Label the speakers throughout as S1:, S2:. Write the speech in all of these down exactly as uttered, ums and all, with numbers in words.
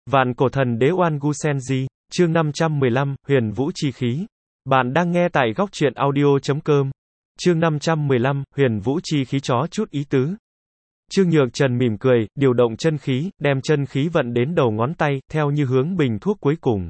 S1: Vạn cổ thần đế Oan Gu Senji, chương năm trăm mười lăm, Huyền Vũ Chi Khí. Bạn đang nghe tại góc truyện audio chấm com. Chương năm trăm mười lăm, Huyền Vũ Chi Khí chó chút ý tứ. Trương Nhược Trần mỉm cười, điều động chân khí, đem chân khí vận đến đầu ngón tay, theo như hướng bình thuốc cuối cùng.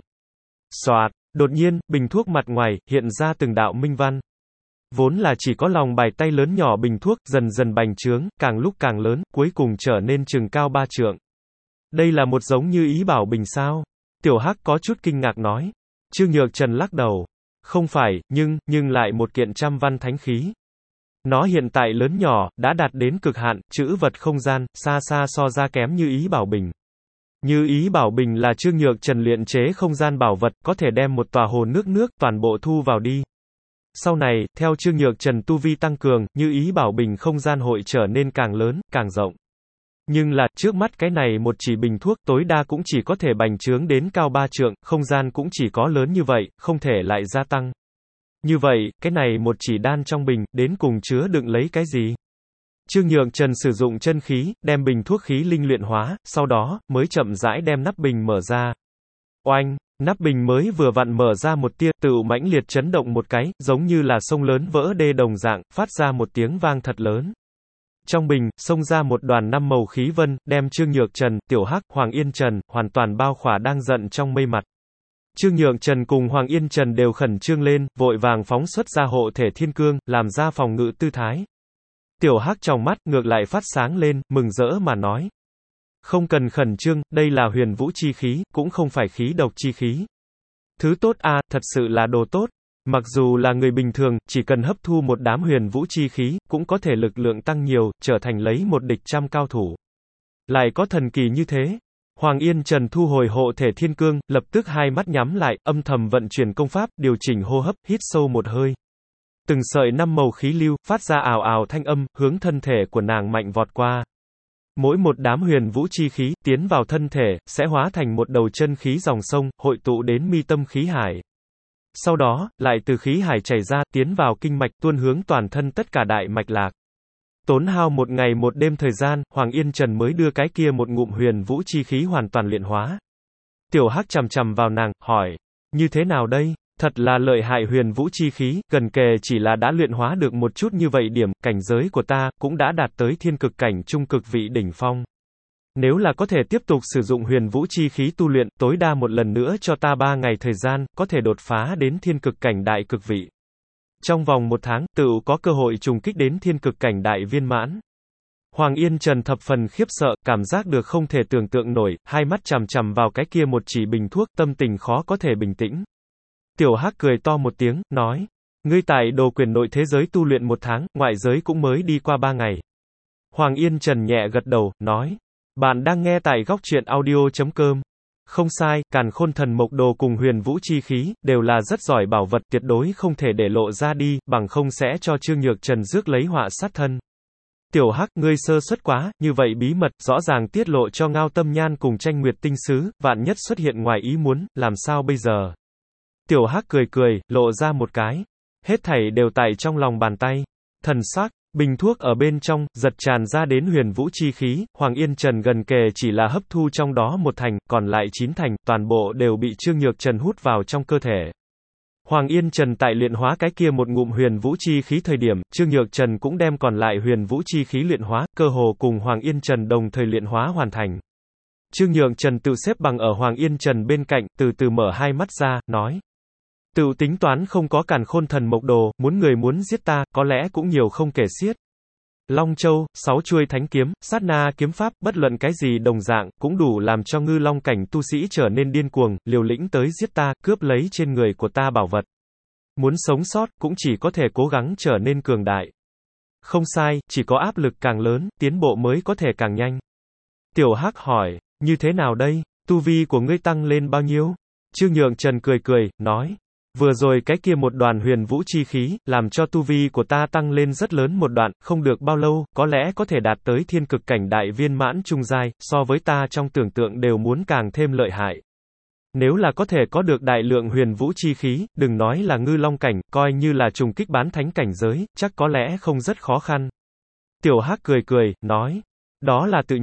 S1: Xoạt, đột nhiên, bình thuốc mặt ngoài, hiện ra từng đạo minh văn. Vốn là chỉ có lòng bàn tay lớn nhỏ bình thuốc, dần dần bành trướng, càng lúc càng lớn, cuối cùng trở nên chừng cao ba trượng. Đây là một giống như ý bảo bình sao? Tiểu Hắc có chút kinh ngạc nói. Trương Nhược Trần lắc đầu. Không phải, nhưng, nhưng lại một kiện trăm văn thánh khí. Nó hiện tại lớn nhỏ, đã đạt đến cực hạn, chữ vật không gian, xa xa so ra kém như ý bảo bình. Như ý bảo bình là Trương Nhược Trần luyện chế không gian bảo vật, có thể đem một tòa hồ nước nước toàn bộ thu vào đi. Sau này, theo Trương Nhược Trần tu vi tăng cường, như ý bảo bình không gian hội trở nên càng lớn, càng rộng. Nhưng là, trước mắt cái này một chỉ bình thuốc, tối đa cũng chỉ có thể bành trướng đến cao ba trượng, không gian cũng chỉ có lớn như vậy, không thể lại gia tăng. Như vậy, cái này một chỉ đan trong bình, đến cùng chứa đựng lấy cái gì? Trương Nhược Trần sử dụng chân khí, đem bình thuốc khí linh luyện hóa, sau đó, mới chậm rãi đem nắp bình mở ra. Oanh! Nắp bình mới vừa vặn mở ra một tia, tựu mãnh liệt chấn động một cái, giống như là sông lớn vỡ đê đồng dạng, phát ra một tiếng vang thật lớn. Trong bình, xông ra một đoàn năm màu khí vân, đem Trương Nhược Trần, Tiểu Hắc, Hoàng Yên Trần, hoàn toàn bao khỏa đang giận trong mây mặt. Trương Nhược Trần cùng Hoàng Yên Trần đều khẩn trương lên, vội vàng phóng xuất ra hộ thể thiên cương, làm ra phòng ngự tư thái. Tiểu Hắc trong mắt, ngược lại phát sáng lên, mừng rỡ mà nói. Không cần khẩn trương, đây là huyền vũ chi khí, cũng không phải khí độc chi khí. Thứ tốt a, à, thật sự là đồ tốt. Mặc dù là người bình thường, chỉ cần hấp thu một đám huyền vũ chi khí, cũng có thể lực lượng tăng nhiều, trở thành lấy một địch trăm cao thủ. Lại có thần kỳ như thế. Hoàng Yên Trần thu hồi hộ thể thiên cương, lập tức hai mắt nhắm lại, âm thầm vận chuyển công pháp, điều chỉnh hô hấp, hít sâu một hơi. Từng sợi năm màu khí lưu, phát ra ào ào thanh âm, hướng thân thể của nàng mạnh vọt qua. Mỗi một đám huyền vũ chi khí, tiến vào thân thể, sẽ hóa thành một đầu chân khí dòng sông, hội tụ đến mi tâm khí hải. Sau đó, lại từ khí hải chảy ra, tiến vào kinh mạch, tuôn hướng toàn thân tất cả đại mạch lạc. Tốn hao một ngày một đêm thời gian, Hoàng Yên Trần mới đưa cái kia một ngụm huyền vũ chi khí hoàn toàn luyện hóa. Tiểu Hắc chằm chằm vào nàng, hỏi, như thế nào đây? Thật là lợi hại huyền vũ chi khí, gần kề chỉ là đã luyện hóa được một chút như vậy điểm, cảnh giới của ta, cũng đã đạt tới thiên cực cảnh trung cực vị đỉnh phong. Nếu là có thể tiếp tục sử dụng huyền vũ chi khí tu luyện, tối đa một lần nữa cho ta ba ngày thời gian, có thể đột phá đến thiên cực cảnh đại cực vị. Trong vòng một tháng, tự có cơ hội trùng kích đến thiên cực cảnh đại viên mãn. Hoàng Yên Trần thập phần khiếp sợ, cảm giác được không thể tưởng tượng nổi, hai mắt chằm chằm vào cái kia một chỉ bình thuốc, tâm tình khó có thể bình tĩnh. Tiểu Hắc cười to một tiếng, nói, ngươi tại đồ quyền nội thế giới tu luyện một tháng, ngoại giới cũng mới đi qua ba ngày. Hoàng Yên Trần nhẹ gật đầu, nói, bạn đang nghe tại góc truyện audio chấm com. Không sai, Càn Khôn Thần Mộc Đồ cùng huyền vũ chi khí, đều là rất giỏi bảo vật, tuyệt đối không thể để lộ ra đi, bằng không sẽ cho Trương Nhược Trần rước lấy họa sát thân. Tiểu Hắc, ngươi sơ suất quá, như vậy bí mật, rõ ràng tiết lộ cho Ngao Tâm Nhan cùng Tranh Nguyệt Tinh Sứ, vạn nhất xuất hiện ngoài ý muốn, làm sao bây giờ? Tiểu Hắc cười cười, lộ ra một cái. Hết thảy đều tại trong lòng bàn tay. Thần sắc, bình thuốc ở bên trong, giật tràn ra đến huyền vũ chi khí, Hoàng Yên Trần gần kề chỉ là hấp thu trong đó một thành, còn lại chín thành, toàn bộ đều bị Trương Nhược Trần hút vào trong cơ thể. Hoàng Yên Trần tại luyện hóa cái kia một ngụm huyền vũ chi khí thời điểm, Trương Nhược Trần cũng đem còn lại huyền vũ chi khí luyện hóa, cơ hồ cùng Hoàng Yên Trần đồng thời luyện hóa hoàn thành. Trương Nhược Trần tự xếp bằng ở Hoàng Yên Trần bên cạnh, từ từ mở hai mắt ra, nói. Tự tính toán không có Càn Khôn Thần Mộc Đồ, muốn người muốn giết ta, có lẽ cũng nhiều không kể xiết. Long Châu, sáu chuôi thánh kiếm, sát na kiếm pháp, bất luận cái gì đồng dạng, cũng đủ làm cho ngư long cảnh tu sĩ trở nên điên cuồng, liều lĩnh tới giết ta, cướp lấy trên người của ta bảo vật. Muốn sống sót, cũng chỉ có thể cố gắng trở nên cường đại. Không sai, chỉ có áp lực càng lớn, tiến bộ mới có thể càng nhanh. Tiểu Hắc hỏi, như thế nào đây, tu vi của ngươi tăng lên bao nhiêu? Trương Nhược Trần cười cười, nói. Vừa rồi cái kia một đoàn huyền vũ chi khí, làm cho tu vi của ta tăng lên rất lớn một đoạn, không được bao lâu, có lẽ có thể đạt tới thiên cực cảnh đại viên mãn trung giai, so với ta trong tưởng tượng đều muốn càng thêm lợi hại. Nếu là có thể có được đại lượng huyền vũ chi khí, đừng nói là ngư long cảnh, coi như là trùng kích bán thánh cảnh giới, chắc có lẽ không rất khó khăn. Tiểu Hắc cười cười, nói, đó là tự nhiên.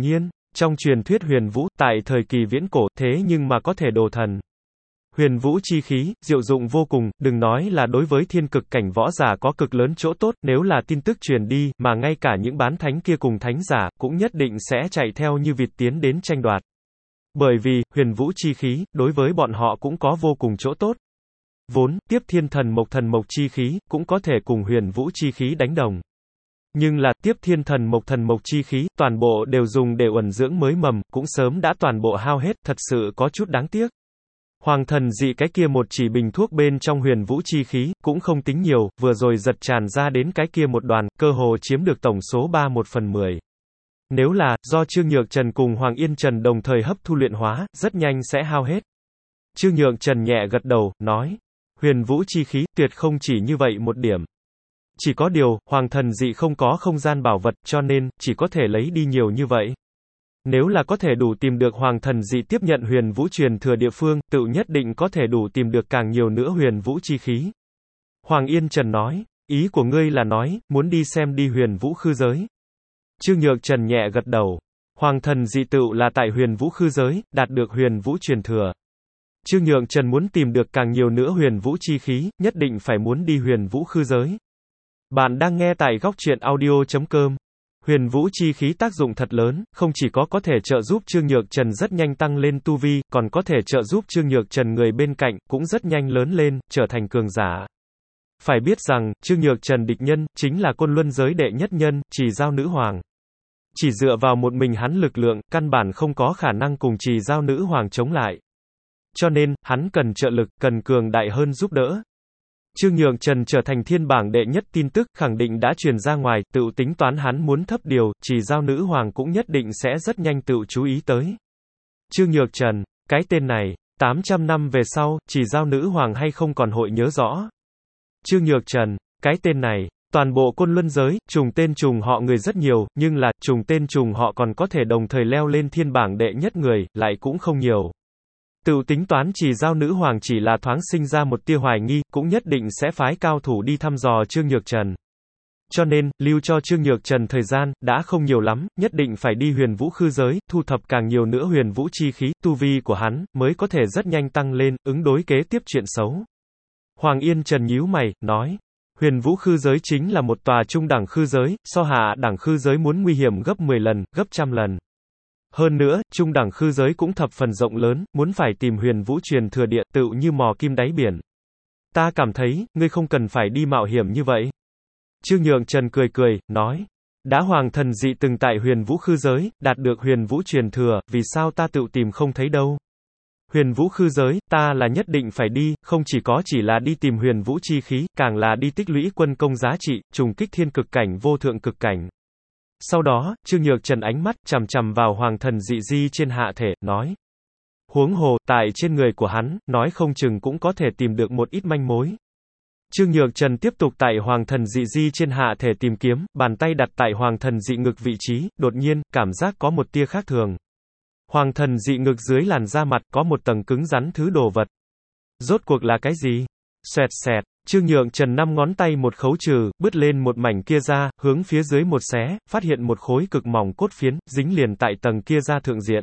S1: Trong truyền thuyết huyền vũ, tại thời kỳ viễn cổ, thế nhưng mà có thể đồ thần. Huyền vũ chi khí, diệu dụng vô cùng, đừng nói là đối với thiên cực cảnh võ giả có cực lớn chỗ tốt, nếu là tin tức truyền đi, mà ngay cả những bán thánh kia cùng thánh giả, cũng nhất định sẽ chạy theo như vịt tiến đến tranh đoạt. Bởi vì, huyền vũ chi khí, đối với bọn họ cũng có vô cùng chỗ tốt. Vốn, tiếp thiên thần mộc thần mộc chi khí, cũng có thể cùng huyền vũ chi khí đánh đồng. Nhưng là, tiếp thiên thần mộc thần mộc chi khí, toàn bộ đều dùng để uẩn dưỡng mới mầm, cũng sớm đã toàn bộ hao hết, thật sự có chút đáng tiếc. Hoàng thần dị cái kia một chỉ bình thuốc bên trong huyền vũ chi khí, cũng không tính nhiều, vừa rồi giật tràn ra đến cái kia một đoàn, cơ hồ chiếm được tổng số ba một phần mười. Nếu là, do Trương Nhược Trần cùng Hoàng Yên Trần đồng thời hấp thu luyện hóa, rất nhanh sẽ hao hết. Trương Nhược Trần nhẹ gật đầu, nói, huyền vũ chi khí, tuyệt không chỉ như vậy một điểm. Chỉ có điều, Hoàng thần dị không có không gian bảo vật, cho nên, chỉ có thể lấy đi nhiều như vậy. Nếu là có thể đủ tìm được Hoàng thần dị tiếp nhận huyền vũ truyền thừa địa phương, tự nhất định có thể đủ tìm được càng nhiều nữa huyền vũ chi khí. Hoàng Yên Trần nói, ý của ngươi là nói, muốn đi xem đi huyền vũ khư giới. Trương Nhược Trần nhẹ gật đầu. Hoàng thần dị tựu là tại huyền vũ khư giới, đạt được huyền vũ truyền thừa. Trương Nhược Trần muốn tìm được càng nhiều nữa huyền vũ chi khí, nhất định phải muốn đi huyền vũ khư giới. Bạn đang nghe tại góc truyện audio chấm com. Huyền vũ chi khí tác dụng thật lớn, không chỉ có có thể trợ giúp Trương Nhược Trần rất nhanh tăng lên tu vi, còn có thể trợ giúp Trương Nhược Trần người bên cạnh, cũng rất nhanh lớn lên, trở thành cường giả. Phải biết rằng, Trương Nhược Trần địch nhân, chính là côn luân giới đệ nhất nhân, Trì Giao Nữ Hoàng. Chỉ dựa vào một mình hắn lực lượng, căn bản không có khả năng cùng Trì Giao Nữ Hoàng chống lại. Cho nên, hắn cần trợ lực, cần cường đại hơn giúp đỡ. Trương Nhược Trần trở thành thiên bảng đệ nhất tin tức, khẳng định đã truyền ra ngoài, tự tính toán hắn muốn thấp điều, Trì Giao Nữ Hoàng cũng nhất định sẽ rất nhanh tự chú ý tới. Trương Nhược Trần, cái tên này, tám trăm năm về sau, Trì Giao Nữ Hoàng hay không còn hội nhớ rõ. Trương Nhược Trần, cái tên này, toàn bộ côn luân giới, trùng tên trùng họ người rất nhiều, nhưng là, trùng tên trùng họ còn có thể đồng thời leo lên thiên bảng đệ nhất người, lại cũng không nhiều. Tự tính toán Trì Giao Nữ Hoàng chỉ là thoáng sinh ra một tia hoài nghi, cũng nhất định sẽ phái cao thủ đi thăm dò Trương Nhược Trần. Cho nên, lưu cho Trương Nhược Trần thời gian, đã không nhiều lắm, nhất định phải đi huyền vũ khư giới, thu thập càng nhiều nữa huyền vũ chi khí, tu vi của hắn, mới có thể rất nhanh tăng lên, ứng đối kế tiếp chuyện xấu. Hoàng Yên Trần nhíu mày, nói, huyền vũ khư giới chính là một tòa trung đẳng khư giới, so hạ đẳng khư giới muốn nguy hiểm gấp mười lần, gấp trăm lần. Hơn nữa, trung đẳng khư giới cũng thập phần rộng lớn, muốn phải tìm huyền vũ truyền thừa địa, tựu như mò kim đáy biển. Ta cảm thấy, ngươi không cần phải đi mạo hiểm như vậy. Trương Nhược Trần cười cười, nói, đã Hoàng thần dị từng tại huyền vũ khư giới, đạt được huyền vũ truyền thừa, vì sao ta tự tìm không thấy đâu. Huyền vũ khư giới, ta là nhất định phải đi, không chỉ có chỉ là đi tìm huyền vũ chi khí, càng là đi tích lũy quân công giá trị, trùng kích thiên cực cảnh vô thượng cực cảnh. Sau đó, Trương Nhược Trần ánh mắt chằm chằm vào Hoàng thần dị di trên hạ thể, nói. Huống hồ, tại trên người của hắn, nói không chừng cũng có thể tìm được một ít manh mối. Trương Nhược Trần tiếp tục tại Hoàng thần dị di trên hạ thể tìm kiếm, bàn tay đặt tại Hoàng thần dị ngực vị trí, đột nhiên, cảm giác có một tia khác thường. Hoàng thần dị ngực dưới làn da mặt, có một tầng cứng rắn thứ đồ vật. Rốt cuộc là cái gì? Xoẹt xẹt. Trương Nhược Trần năm ngón tay một khấu trừ, bứt lên một mảnh kia ra, hướng phía dưới một xé, phát hiện một khối cực mỏng cốt phiến, dính liền tại tầng kia ra thượng diện.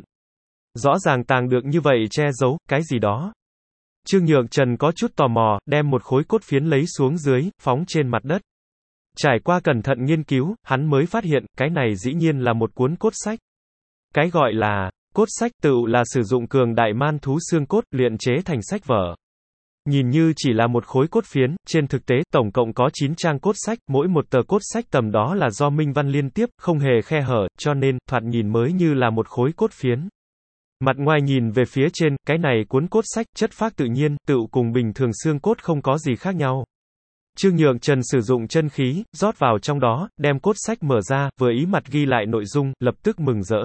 S1: Rõ ràng tàng được như vậy che giấu, cái gì đó. Trương Nhược Trần có chút tò mò, đem một khối cốt phiến lấy xuống dưới, phóng trên mặt đất. Trải qua cẩn thận nghiên cứu, hắn mới phát hiện, cái này dĩ nhiên là một cuốn cốt sách. Cái gọi là, cốt sách tự là sử dụng cường đại man thú xương cốt, luyện chế thành sách vở. Nhìn như chỉ là một khối cốt phiến, trên thực tế, tổng cộng có chín trang cốt sách, mỗi một tờ cốt sách tầm đó là do minh văn liên tiếp, không hề khe hở, cho nên, thoạt nhìn mới như là một khối cốt phiến. Mặt ngoài nhìn về phía trên, cái này cuốn cốt sách, chất phác tự nhiên, tự cùng bình thường xương cốt không có gì khác nhau. Trương Nhược Trần sử dụng chân khí, rót vào trong đó, đem cốt sách mở ra, vừa ý mặt ghi lại nội dung, lập tức mừng rỡ.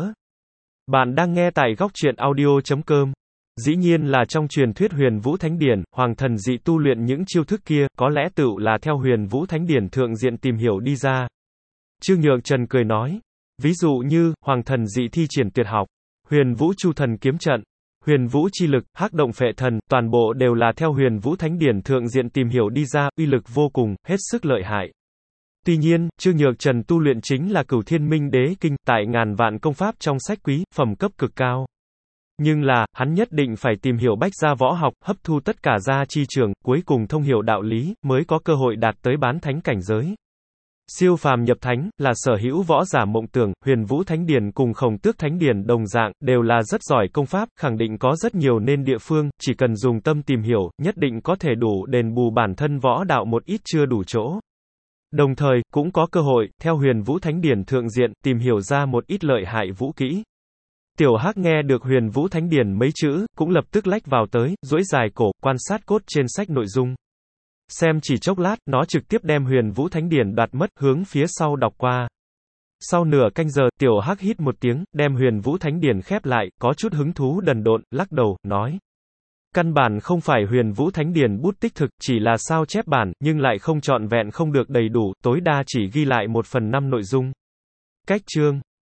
S1: Bạn đang nghe tại góc truyện audio chấm com. Dĩ nhiên là trong truyền thuyết huyền vũ thánh điển, Hoàng thần dị tu luyện những chiêu thức kia, có lẽ tự là theo huyền vũ thánh điển thượng diện tìm hiểu đi ra. Trương Nhược Trần cười nói, ví dụ như, Hoàng thần dị thi triển tuyệt học, huyền vũ chu thần kiếm trận, huyền vũ chi lực, hắc động phệ thần, toàn bộ đều là theo huyền vũ thánh điển thượng diện tìm hiểu đi ra, uy lực vô cùng, hết sức lợi hại. Tuy nhiên, Trương Nhược Trần tu luyện chính là Cửu Thiên Minh Đế Kinh, tại ngàn vạn công pháp trong sách quý, phẩm cấp cực cao. Nhưng là, hắn nhất định phải tìm hiểu bách gia võ học, hấp thu tất cả gia chi trường, cuối cùng thông hiểu đạo lý, mới có cơ hội đạt tới bán thánh cảnh giới. Siêu phàm nhập thánh, là sở hữu võ giả mộng tưởng, Huyền Vũ Thánh Điển cùng Khổng Tước Thánh Điển đồng dạng, đều là rất giỏi công pháp, khẳng định có rất nhiều nên địa phương, chỉ cần dùng tâm tìm hiểu, nhất định có thể đủ đền bù bản thân võ đạo một ít chưa đủ chỗ. Đồng thời, cũng có cơ hội, theo Huyền Vũ Thánh Điển thượng diện, tìm hiểu ra một ít lợi hại vũ kỹ. Tiểu Hắc nghe được Huyền Vũ Thánh Điển mấy chữ, cũng lập tức lách vào tới, duỗi dài cổ, quan sát cốt trên sách nội dung. Xem chỉ chốc lát, nó trực tiếp đem Huyền Vũ Thánh Điển đoạt mất, hướng phía sau đọc qua. Sau nửa canh giờ, Tiểu Hắc hít một tiếng, đem Huyền Vũ Thánh Điển khép lại, có chút hứng thú đần độn, lắc đầu, nói. Căn bản không phải Huyền Vũ Thánh Điển bút tích thực, chỉ là sao chép bản, nhưng lại không trọn vẹn không được đầy đủ, tối đa chỉ ghi lại một phần năm nội dung. Cách chương